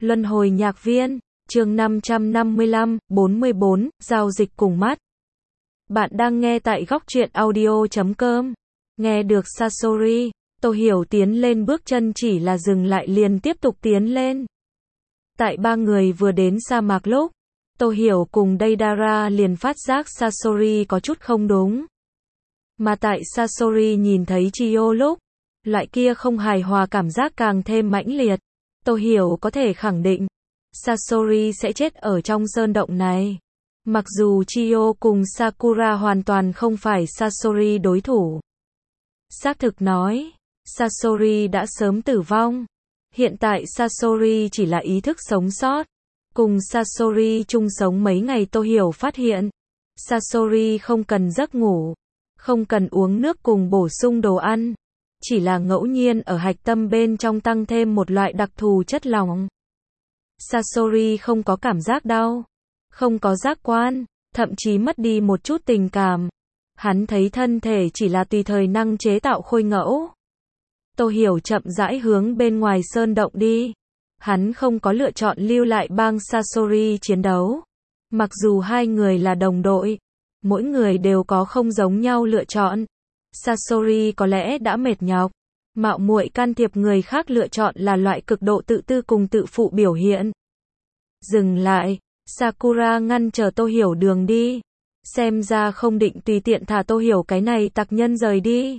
Luân hồi nhạc viên, chương 555, 44, giao dịch cùng mắt. Bạn đang nghe tại góc truyện audio.com. Nghe được Sasori, Tô Hiểu tiến lên bước chân chỉ là dừng lại liền tiếp tục tiến lên. Tại ba người vừa đến sa mạc lúc, Tô Hiểu cùng Deidara liền phát giác Sasori có chút không đúng. Mà tại Sasori nhìn thấy Chiyo lúc, loại kia không hài hòa cảm giác càng thêm mãnh liệt. Tô Hiểu có thể khẳng định, Sasori sẽ chết ở trong sơn động này. Mặc dù Chiyo cùng Sakura hoàn toàn không phải Sasori đối thủ. Xác thực nói, Sasori đã sớm tử vong. Hiện tại Sasori chỉ là ý thức sống sót. Cùng Sasori chung sống mấy ngày Tô Hiểu phát hiện, Sasori không cần giấc ngủ, không cần uống nước cùng bổ sung đồ ăn. Chỉ là ngẫu nhiên ở hạch tâm bên trong tăng thêm một loại đặc thù chất lỏng. Sasori không có cảm giác đau, không có giác quan, thậm chí mất đi một chút tình cảm. Hắn thấy thân thể chỉ là tùy thời năng chế tạo khôi ngẫu. Tô Hiểu chậm rãi hướng bên ngoài sơn động đi. Hắn không có lựa chọn lưu lại bang Sasori chiến đấu. Mặc dù hai người là đồng đội, mỗi người đều có không giống nhau lựa chọn. Sasori có lẽ đã mệt nhọc, mạo muội can thiệp người khác lựa chọn là loại cực độ tự tư cùng tự phụ biểu hiện. Dừng lại, Sakura ngăn trở Tô Hiểu đường đi. Xem ra không định tùy tiện thả Tô Hiểu cái này tặc nhân rời đi.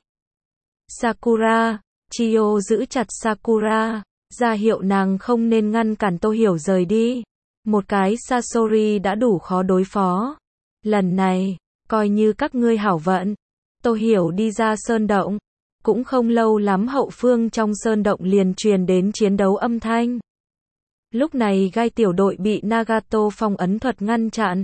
Sakura, Chiyo giữ chặt Sakura, ra hiệu nàng không nên ngăn cản Tô Hiểu rời đi. Một cái Sasori đã đủ khó đối phó. Lần này, coi như các ngươi hảo vận. Tô Hiểu đi ra sơn động. Cũng không lâu lắm hậu phương trong sơn động liền truyền đến chiến đấu âm thanh. Lúc này gai tiểu đội bị Nagato phong ấn thuật ngăn chặn.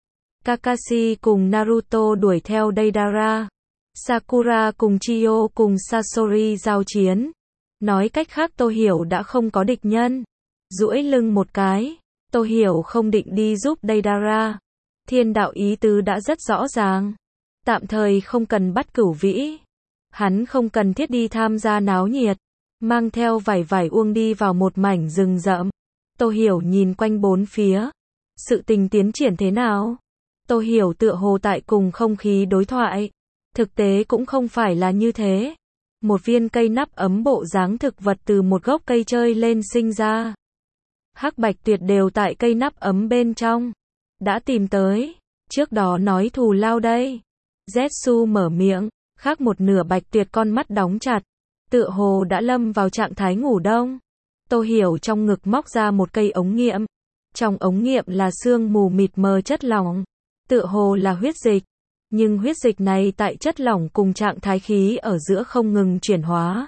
Kakashi cùng Naruto đuổi theo Deidara. Sakura cùng Chiyo cùng Sasori giao chiến. Nói cách khác Tô Hiểu đã không có địch nhân. Duỗi lưng một cái, Tô Hiểu không định đi giúp Deidara. Thiên đạo ý tứ đã rất rõ ràng. Tạm thời không cần bắt Cửu Vĩ. Hắn không cần thiết đi tham gia náo nhiệt. Mang theo vải uông đi vào một mảnh rừng rậm. Tô Hiểu nhìn quanh bốn phía. Sự tình tiến triển thế nào? Tô Hiểu tựa hồ tại cùng không khí đối thoại. Thực tế cũng không phải là như thế. Một viên cây nắp ấm bộ dáng thực vật từ một gốc cây chơi lên sinh ra. Hắc Bạch Tuyệt đều tại cây nắp ấm bên trong. Đã tìm tới. Trước đó nói thù lao đây. Zetsu mở miệng. Khác một nửa Bạch Tuyệt con mắt đóng chặt. Tựa hồ đã lâm vào trạng thái ngủ đông. Tô Hiểu trong ngực móc ra một cây ống nghiệm. Trong ống nghiệm là sương mù mịt mờ chất lỏng. Tựa hồ là huyết dịch. Nhưng huyết dịch này tại chất lỏng cùng trạng thái khí ở giữa không ngừng chuyển hóa.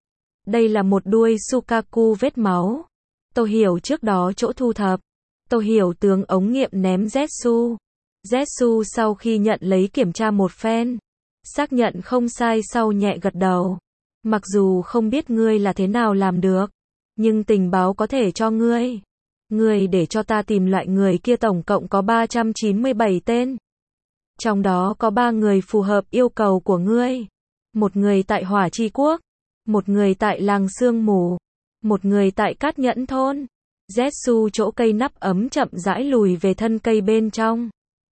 Đây là một đuôi Sukaku vết máu. Tô Hiểu trước đó chỗ thu thập. Tô Hiểu tướng ống nghiệm ném Zetsu. Zetsu sau khi nhận lấy kiểm tra một phen. Xác nhận không sai sau nhẹ gật đầu. Mặc dù không biết ngươi là thế nào làm được. Nhưng tình báo có thể cho ngươi. Ngươi để cho ta tìm loại người kia tổng cộng có 397 tên. Trong đó có 3 người phù hợp yêu cầu của ngươi. Một người tại Hỏa Chi Quốc. Một người tại làng sương mù. Một người tại Cát Nhẫn thôn. Zetsu chỗ cây nắp ấm chậm rãi lùi về thân cây bên trong.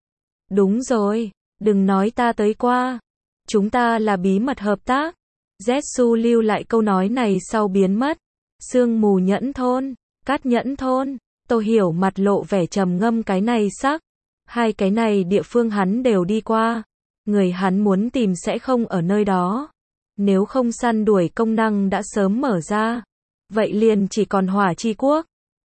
Đúng rồi, đừng nói ta tới qua. Chúng ta là bí mật hợp tác. Zetsu lưu lại câu nói này sau biến mất. Sương mù nhẫn thôn, Cát Nhẫn thôn. Tô Hiểu mặt lộ vẻ trầm ngâm cái này sắc. Hai cái này địa phương hắn đều đi qua. Người hắn muốn tìm sẽ không ở nơi đó. Nếu không săn đuổi công năng đã sớm mở ra. Vậy liền chỉ còn Hỏa Chi Quốc.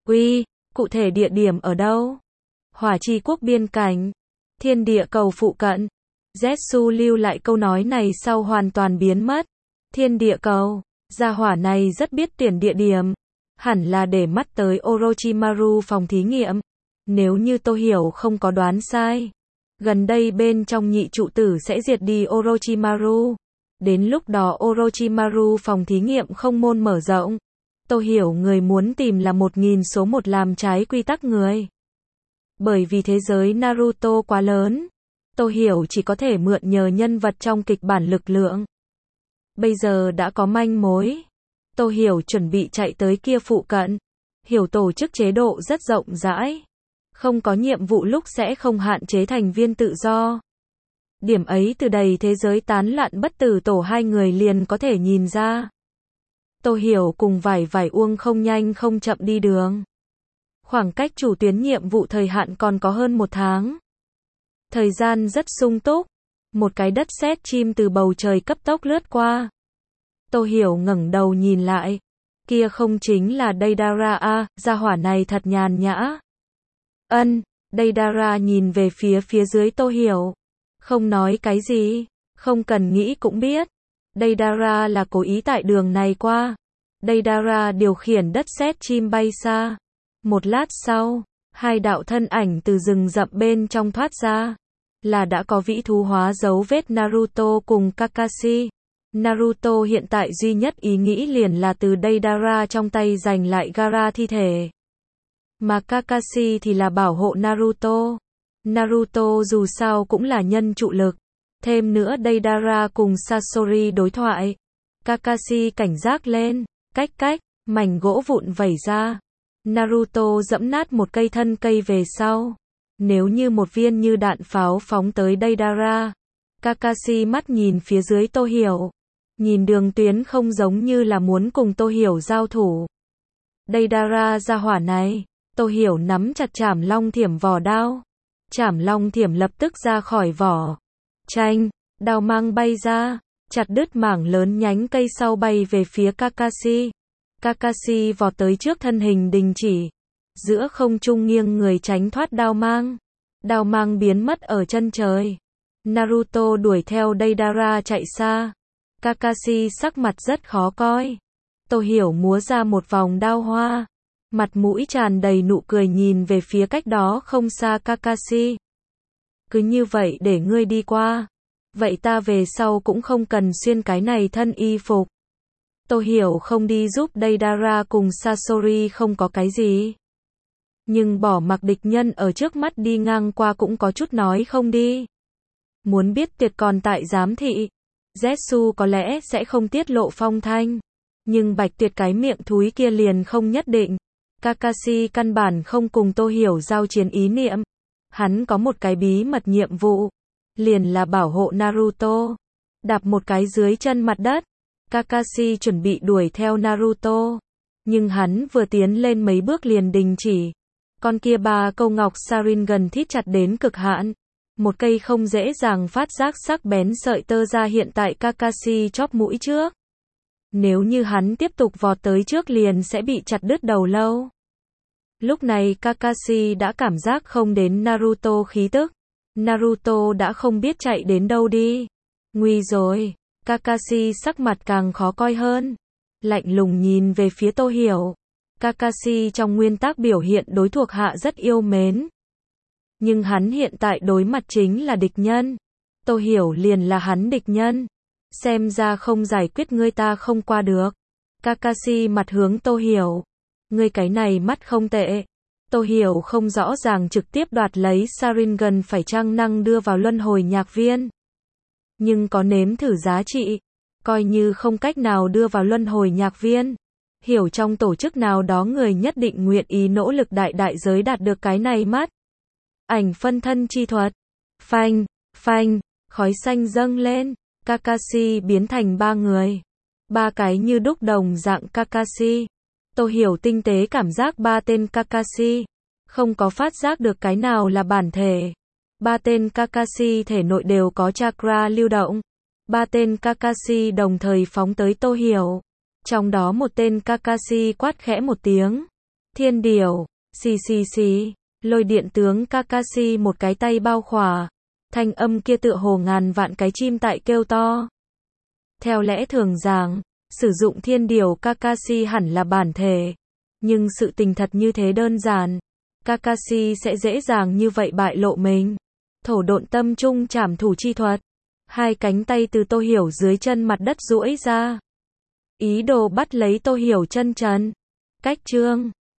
Cụ thể địa điểm ở đâu? Hỏa Chi Quốc biên cảnh. Thiên địa cầu phụ cận. Zetsu lưu lại câu nói này sau hoàn toàn biến mất. Thiên địa cầu. Gia hỏa này rất biết tuyển địa điểm. Hẳn là để mắt tới Orochimaru phòng thí nghiệm. Nếu như Tô Hiểu không có đoán sai. Gần đây bên trong nhị trụ tử sẽ diệt đi Orochimaru. Đến lúc đó Orochimaru phòng thí nghiệm không môn mở rộng. Tô Hiểu người muốn tìm là 1000 số 1 làm trái quy tắc người. Bởi vì thế giới Naruto quá lớn. Tô Hiểu chỉ có thể mượn nhờ nhân vật trong kịch bản lực lượng. Bây giờ đã có manh mối. Tô Hiểu chuẩn bị chạy tới kia phụ cận. hiểu tổ chức chế độ rất rộng rãi. Không có nhiệm vụ lúc sẽ không hạn chế thành viên tự do. Điểm ấy từ đầy thế giới tán loạn bất tử tổ hai người liền có thể nhìn ra. Tô Hiểu cùng Vải Vải Uông không nhanh không chậm đi đường. Khoảng cách chủ tuyến nhiệm vụ thời hạn còn có hơn 1 tháng. Thời gian rất sung túc. Một cái đất sét chim từ bầu trời cấp tốc lướt qua. Tô Hiểu ngẩng đầu nhìn lại. Kia không chính là Deidara à, gia hỏa này thật nhàn nhã. Deidara nhìn về phía dưới Tô Hiểu. Không nói cái gì, không cần nghĩ cũng biết. Deidara là cố ý tại đường này qua. Deidara điều khiển đất sét chim bay xa. Một lát sau, hai đạo thân ảnh từ rừng rậm bên trong thoát ra. Là đã có vĩ thú hóa dấu vết Naruto cùng Kakashi. Naruto hiện tại duy nhất ý nghĩ liền là từ Deidara trong tay giành lại Gaara thi thể. Mà Kakashi thì là bảo hộ Naruto. Naruto dù sao cũng là nhân trụ lực. Thêm nữa Deidara cùng Sasori đối thoại. Kakashi cảnh giác lên. Cách, mảnh gỗ vụn vẩy ra. Naruto dẫm nát một cây thân cây về sau. Nếu như một viên như đạn pháo phóng tới Deidara. Kakashi mắt nhìn phía dưới Tô Hiểu. Nhìn đường tuyến không giống như là muốn cùng Tô Hiểu giao thủ. Deidara gia hỏa này. Tô Hiểu nắm chặt Trảm Long Thiểm vỏ đao. Trảm Long Thiểm lập tức ra khỏi vỏ. Chanh, đao mang bay ra, chặt đứt mảng lớn nhánh cây sau bay về phía Kakashi. Kakashi vọt tới trước thân hình đình chỉ. Giữa không trung nghiêng người tránh thoát đao mang. Đao mang biến mất ở chân trời. Naruto đuổi theo Deidara chạy xa. Kakashi sắc mặt rất khó coi. Tô Hiểu múa ra một vòng đao hoa. Mặt mũi tràn đầy nụ cười nhìn về phía cách đó không xa Kakashi. Cứ như vậy để ngươi đi qua. Vậy ta về sau cũng không cần xuyên cái này thân y phục. Tô Hiểu không đi giúp Deidara cùng Sasori không có cái gì. Nhưng bỏ mặc địch nhân ở trước mắt đi ngang qua cũng có chút nói không đi. Muốn biết Tuyệt còn tại giám thị. Zetsu có lẽ sẽ không tiết lộ phong thanh. Nhưng Bạch Tuyệt cái miệng thúi kia liền không nhất định. Kakashi căn bản không cùng Tô Hiểu giao chiến ý niệm. Hắn có một cái bí mật nhiệm vụ. Liền là bảo hộ Naruto. Đạp một cái dưới chân mặt đất. Kakashi chuẩn bị đuổi theo Naruto. Nhưng hắn vừa tiến lên mấy bước liền đình chỉ. Con kia 3 câu ngọc Sharingan thít chặt đến cực hạn. Một cây không dễ dàng phát giác sắc bén sợi tơ ra hiện tại Kakashi chóp mũi trước. Nếu như hắn tiếp tục vọt tới trước liền sẽ bị chặt đứt đầu lâu. Lúc này Kakashi đã cảm giác không đến Naruto khí tức. Naruto đã không biết chạy đến đâu đi. Nguy rồi. Kakashi sắc mặt càng khó coi hơn. Lạnh lùng nhìn về phía Tô Hiểu. Kakashi trong nguyên tắc biểu hiện đối thuộc hạ rất yêu mến. Nhưng hắn hiện tại đối mặt chính là địch nhân. Tô Hiểu liền là hắn địch nhân. Xem ra không giải quyết ngươi ta không qua được. Kakashi mặt hướng Tô Hiểu. Ngươi cái này mắt không tệ. Tô Hiểu không rõ ràng trực tiếp đoạt lấy Sharingan phải chăng năng đưa vào luân hồi nhạc viên. Nhưng có nếm thử giá trị. Coi như không cách nào đưa vào luân hồi nhạc viên. Hiểu trong tổ chức nào đó người nhất định nguyện ý nỗ lực đại giới đạt được cái này mắt. Ảnh phân thân chi thuật. Phanh, khói xanh dâng lên. Kakashi biến thành 3 người. 3 cái như đúc đồng dạng Kakashi. Tô Hiểu tinh tế cảm giác 3 tên Kakashi. Không có phát giác được cái nào là bản thể. 3 tên Kakashi thể nội đều có chakra lưu động. 3 tên Kakashi đồng thời phóng tới Tô Hiểu. Trong đó một tên Kakashi quát khẽ một tiếng. Thiên điểu, xì. Lôi điện tướng Kakashi một cái tay bao khỏa. Thanh âm kia tựa hồ ngàn vạn cái chim tại kêu to. Theo lẽ thường rằng, sử dụng thiên điểu Kakashi hẳn là bản thể. Nhưng sự tình thật như thế đơn giản. Kakashi sẽ dễ dàng như vậy bại lộ mình. Thổ độn tâm trung trảm thủ chi thuật. 2 cánh tay từ Tô Hiểu dưới chân mặt đất duỗi ra. Ý đồ bắt lấy Tô Hiểu chân trần. Cách chương